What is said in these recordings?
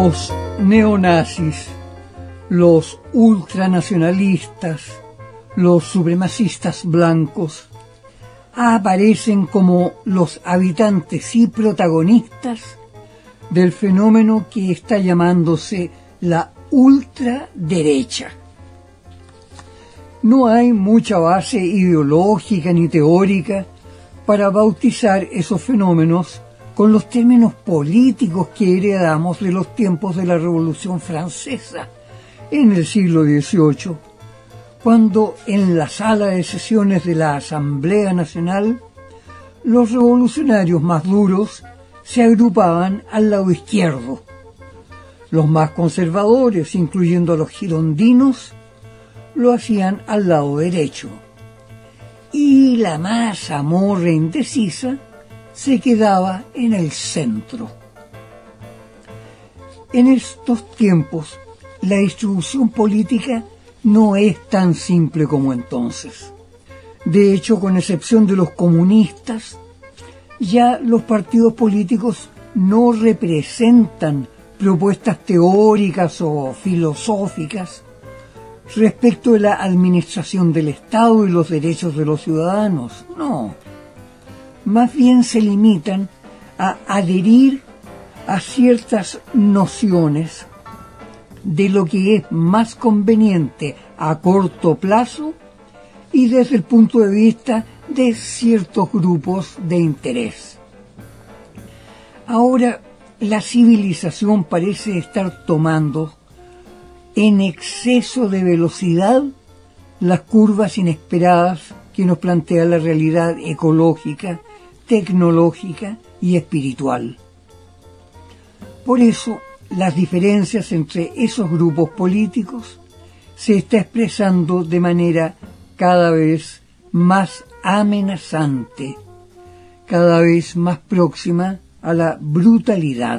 Los neonazis, los ultranacionalistas, los supremacistas blancos aparecen como los habitantes y protagonistas del fenómeno que está llamándose la ultraderecha. No hay mucha base ideológica ni teórica para bautizar esos fenómenos con los términos políticos que heredamos de los tiempos de la Revolución Francesa en el siglo XVIII, cuando en la sala de sesiones de la Asamblea Nacional los revolucionarios más duros se agrupaban al lado izquierdo. Los más conservadores, incluyendo a los girondinos, lo hacían al lado derecho. Y la masa morra indecisa se quedaba en el centro. En estos tiempos, la distribución política no es tan simple como entonces. De hecho, con excepción de los comunistas, ya los partidos políticos no representan propuestas teóricas o filosóficas respecto de la administración del Estado y los derechos de los ciudadanos. No. Más bien se limitan a adherir a ciertas nociones de lo que es más conveniente a corto plazo y desde el punto de vista de ciertos grupos de interés. Ahora, la civilización parece estar tomando en exceso de velocidad las curvas inesperadas que nos plantea la realidad ecológica, tecnológica y espiritual. Por eso, las diferencias entre esos grupos políticos se está expresando de manera cada vez más amenazante, cada vez más próxima a la brutalidad.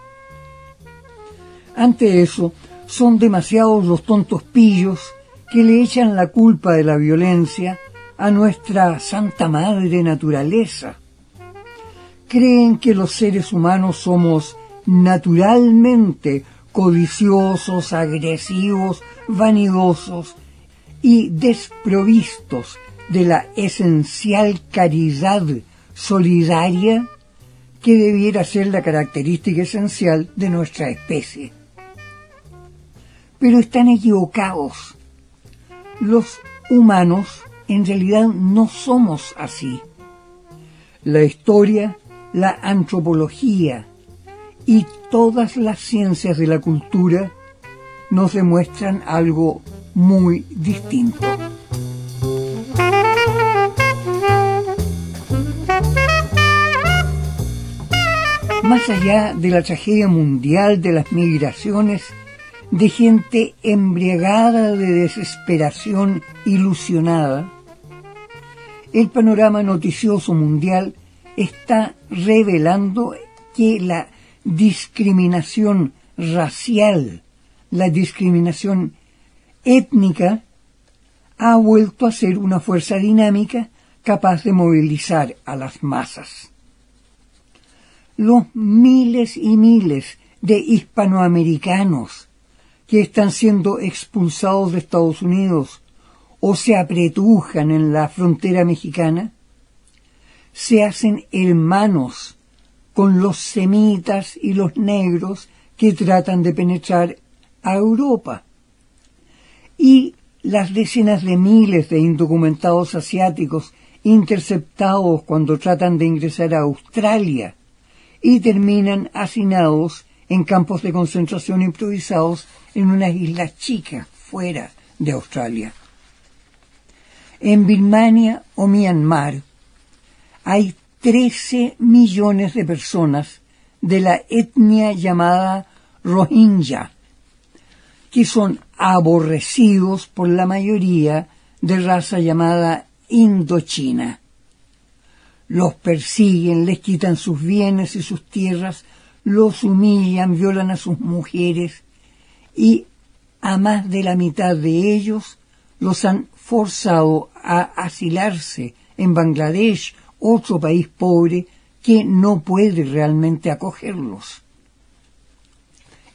Ante eso, son demasiados los tontos pillos que le echan la culpa de la violencia a nuestra Santa Madre Naturaleza. Creen que los seres humanos somos naturalmente codiciosos, agresivos, vanidosos y desprovistos de la esencial caridad solidaria que debiera ser la característica esencial de nuestra especie. Pero están equivocados. Los humanos en realidad no somos así. La historia, la antropología y todas las ciencias de la cultura nos demuestran algo muy distinto. Más allá de la tragedia mundial de las migraciones de gente embriagada de desesperación ilusionada, el panorama noticioso mundial está revelando que la discriminación racial, la discriminación étnica, ha vuelto a ser una fuerza dinámica capaz de movilizar a las masas. Los miles y miles de hispanoamericanos que están siendo expulsados de Estados Unidos o se apretujan en la frontera mexicana, se hacen hermanos con los semitas y los negros que tratan de penetrar a Europa. Y las decenas de miles de indocumentados asiáticos interceptados cuando tratan de ingresar a Australia y terminan hacinados en campos de concentración improvisados en unas islas chicas fuera de Australia. En Birmania o Myanmar hay 13 millones de personas de la etnia llamada Rohingya, que son aborrecidos por la mayoría de raza llamada indochina. Los persiguen, les quitan sus bienes y sus tierras, los humillan, violan a sus mujeres y a más de la mitad de ellos los han forzado a asilarse en Bangladesh, otro país pobre que no puede realmente acogerlos.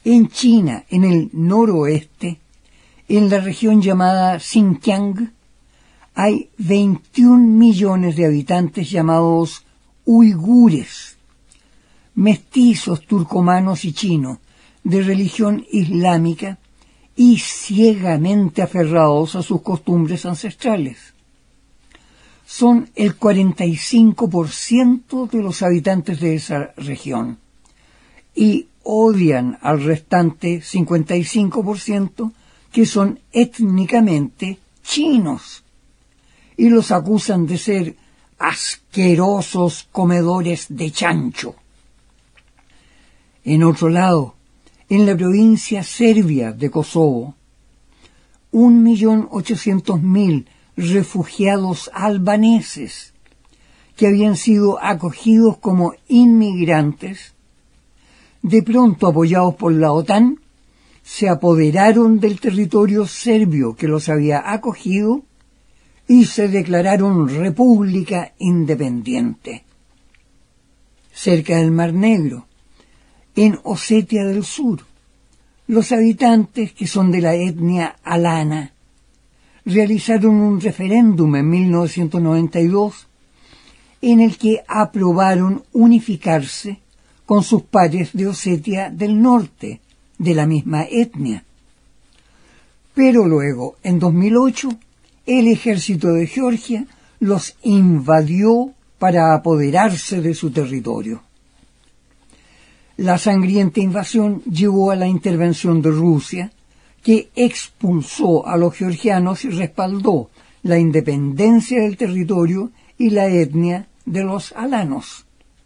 En China, en el noroeste, en la región llamada Xinjiang, hay 21 millones de habitantes llamados uigures, mestizos turcomanos y chinos, de religión islámica y ciegamente aferrados a sus costumbres ancestrales. Son el 45% de los habitantes de esa región y odian al restante 55% que son étnicamente chinos y los acusan de ser asquerosos comedores de chancho. En otro lado, en la provincia serbia de Kosovo, 1.800.000 refugiados albaneses que habían sido acogidos como inmigrantes, de pronto apoyados por la OTAN, se apoderaron del territorio serbio que los había acogido y se declararon república independiente. Cerca del Mar Negro, en Osetia del Sur, los habitantes, que son de la etnia alana, realizaron un referéndum en 1992 en el que aprobaron unificarse con sus pares de Osetia del Norte, de la misma etnia. Pero luego, en 2008, el ejército de Georgia los invadió para apoderarse de su territorio. La sangrienta invasión llevó a la intervención de Rusia, que expulsó a los georgianos y respaldó la independencia del territorio y la etnia de los alanos.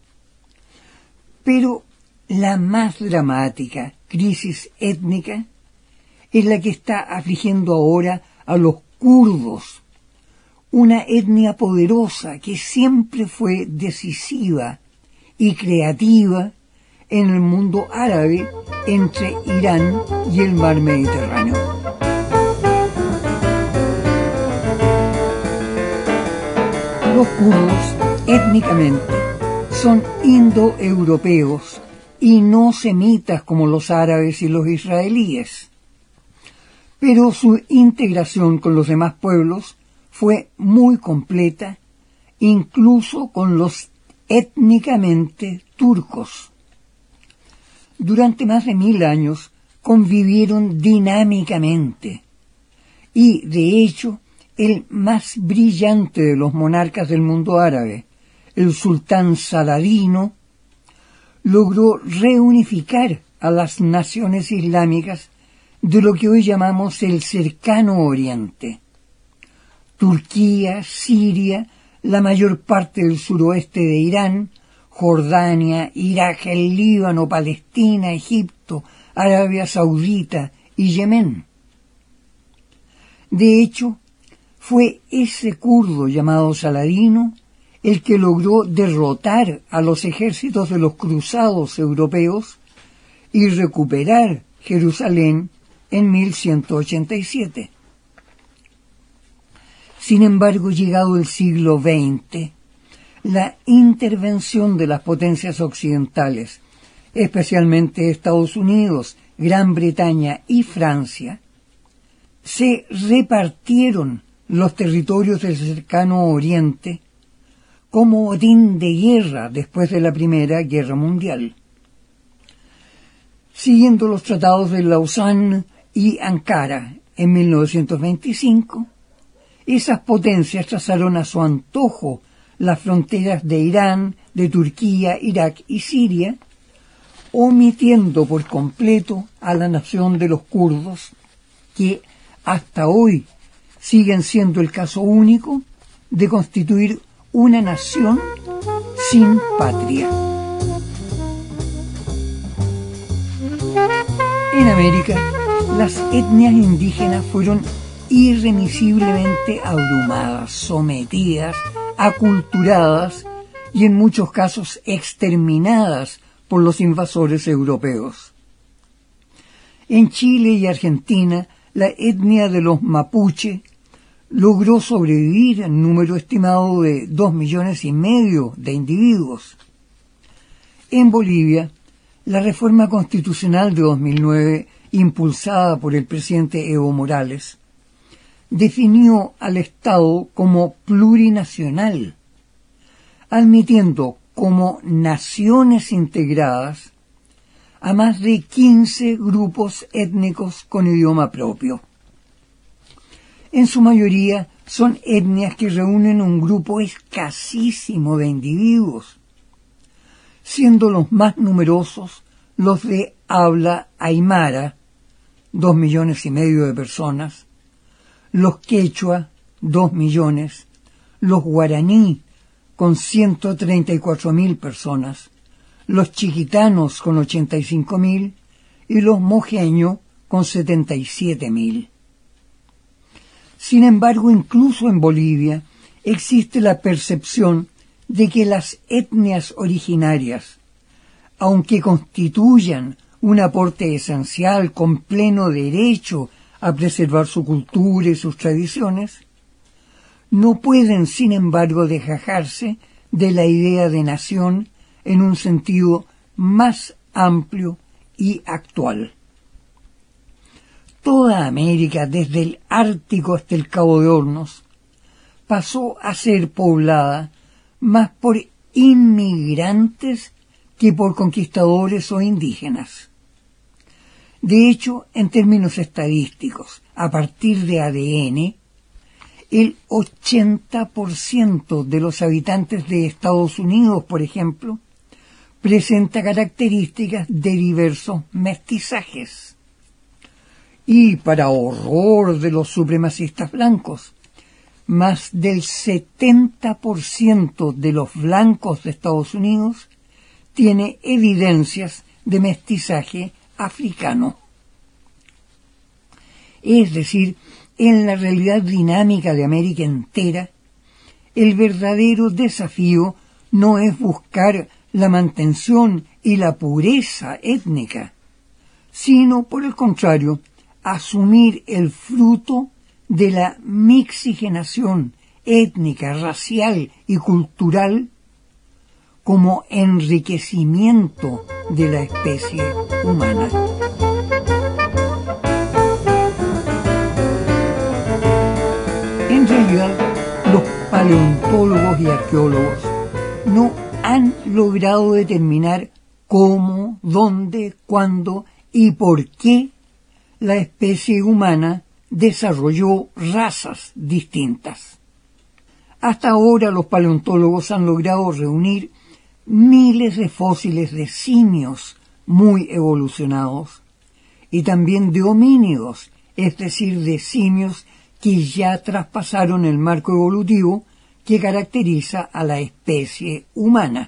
Pero la más dramática crisis étnica es la que está afligiendo ahora a los kurdos, una etnia poderosa que siempre fue decisiva y creativa en el mundo árabe entre Irán y el mar Mediterráneo. Los kurdos, étnicamente, son indoeuropeos y no semitas como los árabes y los israelíes. Pero su integración con los demás pueblos fue muy completa, incluso con los étnicamente turcos. Durante más de 1000 años convivieron dinámicamente y, de hecho, el más brillante de los monarcas del mundo árabe, el sultán Saladino, logró reunificar a las naciones islámicas de lo que hoy llamamos el Cercano Oriente. Turquía, Siria, la mayor parte del suroeste de Irán, Jordania, Irak, el Líbano, Palestina, Egipto, Arabia Saudita y Yemen. De hecho, fue ese kurdo llamado Saladino el que logró derrotar a los ejércitos de los cruzados europeos y recuperar Jerusalén en 1187. Sin embargo, llegado el siglo XX, la intervención de las potencias occidentales, especialmente Estados Unidos, Gran Bretaña y Francia, se repartieron los territorios del Cercano Oriente como botín de guerra después de la Primera Guerra Mundial. Siguiendo los tratados de Lausanne y Ankara en 1925, esas potencias trazaron a su antojo las fronteras de Irán, de Turquía, Irak y Siria, omitiendo por completo a la nación de los kurdos, que hasta hoy siguen siendo el caso único de constituir una nación sin patria. En América, las etnias indígenas fueron irremisiblemente abrumadas, sometidas, aculturadas y en muchos casos exterminadas por los invasores europeos. En Chile y Argentina, la etnia de los mapuche logró sobrevivir en número estimado de 2,5 millones de individuos. En Bolivia, La reforma constitucional de 2009, impulsada por el presidente Evo Morales, definió al Estado como plurinacional, admitiendo como naciones integradas a más de 15 grupos étnicos con idioma propio. En su mayoría son etnias que reúnen un grupo escasísimo de individuos, siendo los más numerosos los de habla aymara, 2,5 millones de personas, los quechua, 2 millones, los guaraní, con 134.000 personas, los chiquitanos, con 85.000, y los mojeños, con 77.000. Sin embargo, incluso en Bolivia existe la percepción de que las etnias originarias, aunque constituyan un aporte esencial con pleno derecho a preservar su cultura y sus tradiciones, no pueden, sin embargo, desgajarse de la idea de nación en un sentido más amplio y actual. Toda América, desde el Ártico hasta el Cabo de Hornos, pasó a ser poblada más por inmigrantes que por conquistadores o indígenas. De hecho, en términos estadísticos, a partir de ADN, el 80% de los habitantes de Estados Unidos, por ejemplo, presenta características de diversos mestizajes. Y para horror de los supremacistas blancos, más del 70% de los blancos de Estados Unidos tiene evidencias de mestizaje africano. Es decir, en la realidad dinámica de América entera, el verdadero desafío no es buscar la mantención y la pureza étnica, sino, por el contrario, asumir el fruto de la mixigenación étnica, racial y cultural como enriquecimiento de la especie humana. En realidad, los paleontólogos y arqueólogos no han logrado determinar cómo, dónde, cuándo y por qué la especie humana desarrolló razas distintas. Hasta ahora los paleontólogos han logrado reunir miles de fósiles de simios muy evolucionados y también de homínidos, es decir, de simios que ya traspasaron el marco evolutivo que caracteriza a la especie humana.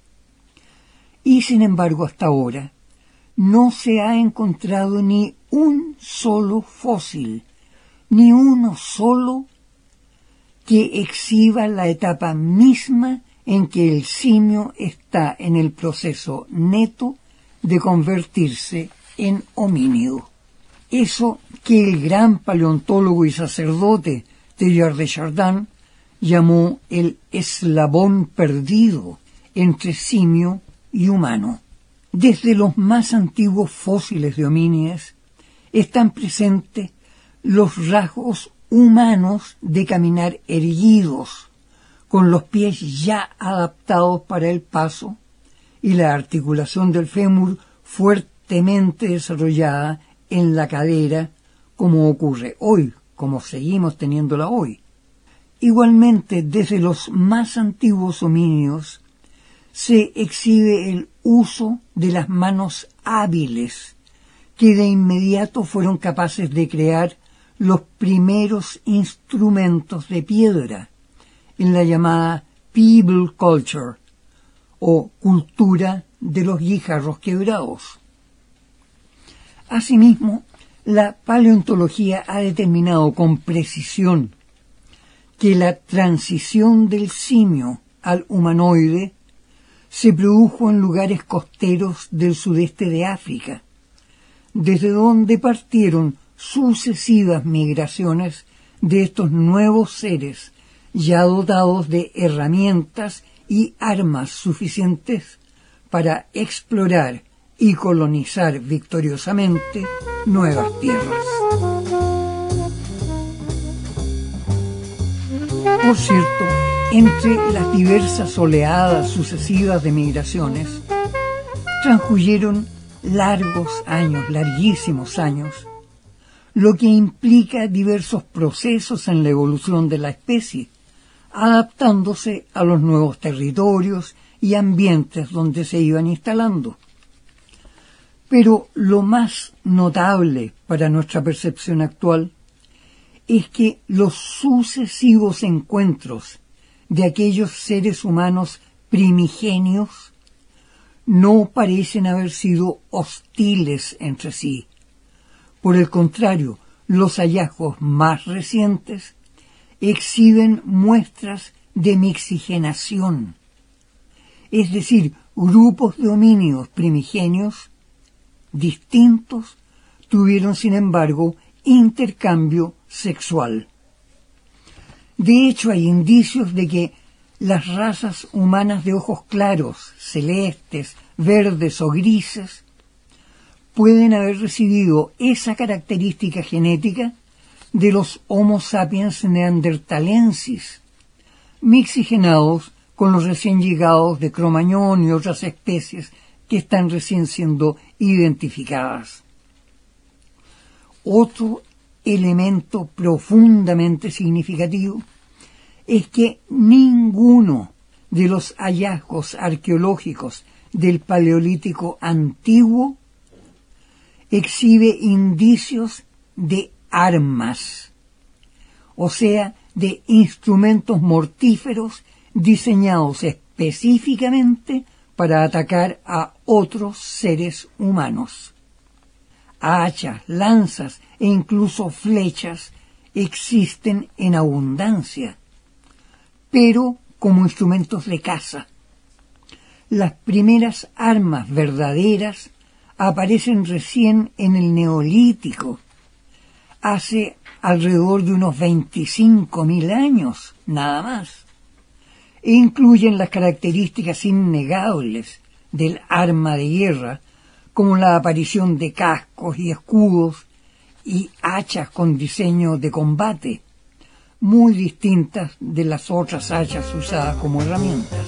Y sin embargo, hasta ahora no se ha encontrado ni un solo fósil, ni uno solo que exhiba la etapa misma en que el simio está en el proceso neto de convertirse en homínido. Eso que el gran paleontólogo y sacerdote Teilhard de Chardin llamó el eslabón perdido entre simio y humano. Desde los más antiguos fósiles de homínidos están presentes los rasgos humanos de caminar erguidos, con los pies ya adaptados para el paso y la articulación del fémur fuertemente desarrollada en la cadera, como ocurre hoy, como seguimos teniéndola hoy. Igualmente, desde los más antiguos homínidos se exhibe el uso de las manos hábiles, que de inmediato fueron capaces de crear los primeros instrumentos de piedra en la llamada Pebble Culture, o cultura de los guijarros quebrados. Asimismo, la paleontología ha determinado con precisión que la transición del simio al humanoide se produjo en lugares costeros del sudeste de África, desde donde partieron sucesivas migraciones de estos nuevos seres ya dotados de herramientas y armas suficientes para explorar y colonizar victoriosamente nuevas tierras. Por cierto, entre las diversas oleadas sucesivas de migraciones, transcurrieron largos años, larguísimos años, lo que implica diversos procesos en la evolución de la especie, adaptándose a los nuevos territorios y ambientes donde se iban instalando. Pero lo más notable para nuestra percepción actual es que los sucesivos encuentros de aquellos seres humanos primigenios no parecen haber sido hostiles entre sí. Por el contrario, los hallazgos más recientes exhiben muestras de mixigenación, es decir, grupos de homínidos primigenios distintos tuvieron, sin embargo, intercambio sexual. De hecho, hay indicios de que las razas humanas de ojos claros, celestes, verdes o grises pueden haber recibido esa característica genética de los Homo sapiens neanderthalensis, mixigenados con los recién llegados de Cromañón y otras especies que están recién siendo identificadas. Otro elemento profundamente significativo es que ninguno de los hallazgos arqueológicos del Paleolítico antiguo exhibe indicios de armas, o sea, de instrumentos mortíferos diseñados específicamente para atacar a otros seres humanos. Hachas, lanzas e incluso flechas existen en abundancia, pero como instrumentos de caza. Las primeras armas verdaderas aparecen recién en el Neolítico, hace alrededor de unos 25.000 años, nada más, e incluyen las características innegables del arma de guerra, como la aparición de cascos y escudos y hachas con diseño de combate, muy distintas de las otras hachas usadas como herramientas.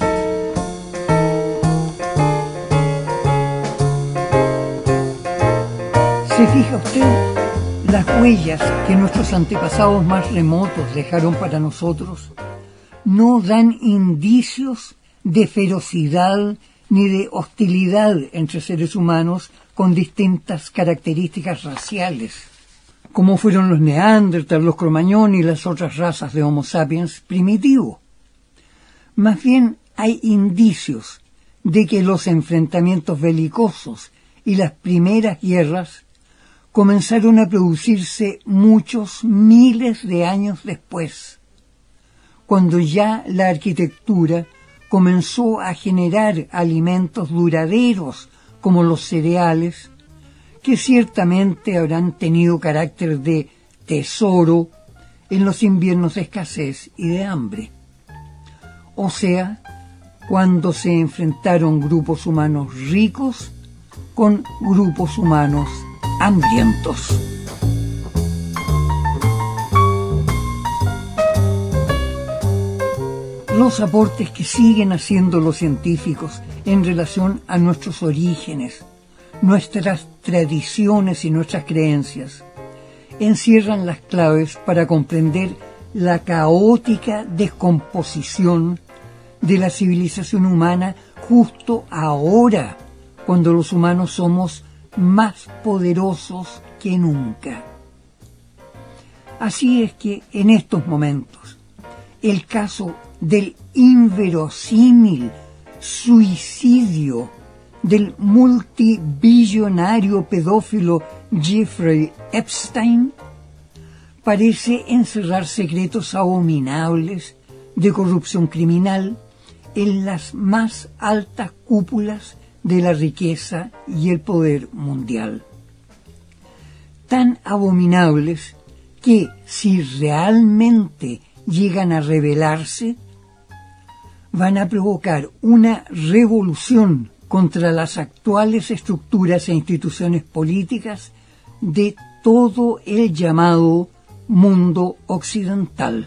¿Se fija usted? Las huellas que nuestros antepasados más remotos dejaron para nosotros no dan indicios de ferocidad ni de hostilidad entre seres humanos con distintas características raciales, como fueron los Neandertal, los Cromañón y las otras razas de Homo sapiens primitivos. Más bien hay indicios de que los enfrentamientos belicosos y las primeras guerras comenzaron a producirse muchos miles de años después, cuando ya la arquitectura comenzó a generar alimentos duraderos como los cereales, que ciertamente habrán tenido carácter de tesoro en los inviernos de escasez y de hambre. O sea, cuando se enfrentaron grupos humanos ricos con grupos humanos hambrientos. Los aportes que siguen haciendo los científicos en relación a nuestros orígenes, nuestras tradiciones y nuestras creencias, encierran las claves para comprender la caótica descomposición de la civilización humana justo ahora, cuando los humanos somos más poderosos que nunca. Así es que en estos momentos, el caso del inverosímil suicidio del multibillonario pedófilo Jeffrey Epstein parece encerrar secretos abominables de corrupción criminal en las más altas cúpulas de la riqueza y el poder mundial. Tan abominables que, si realmente llegan a revelarse, van a provocar una revolución contra las actuales estructuras e instituciones políticas de todo el llamado mundo occidental.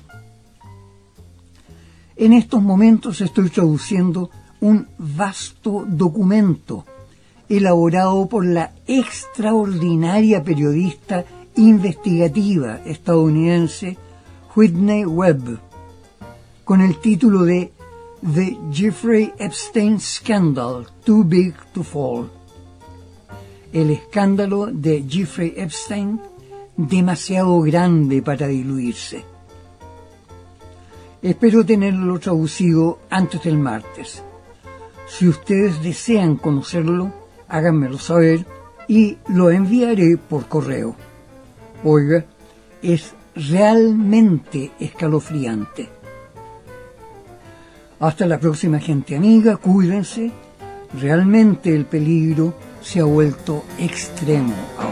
En estos momentos estoy traduciendo un vasto documento elaborado por la extraordinaria periodista investigativa estadounidense Whitney Webb, con el título de The Jeffrey Epstein Scandal, Too Big to Fall. El escándalo de Jeffrey Epstein, demasiado grande para diluirse. Espero tenerlo traducido antes del martes. Si ustedes desean conocerlo, háganmelo saber y lo enviaré por correo. Oiga, es realmente escalofriante. Hasta la próxima, gente amiga, cuídense. Realmente el peligro se ha vuelto extremo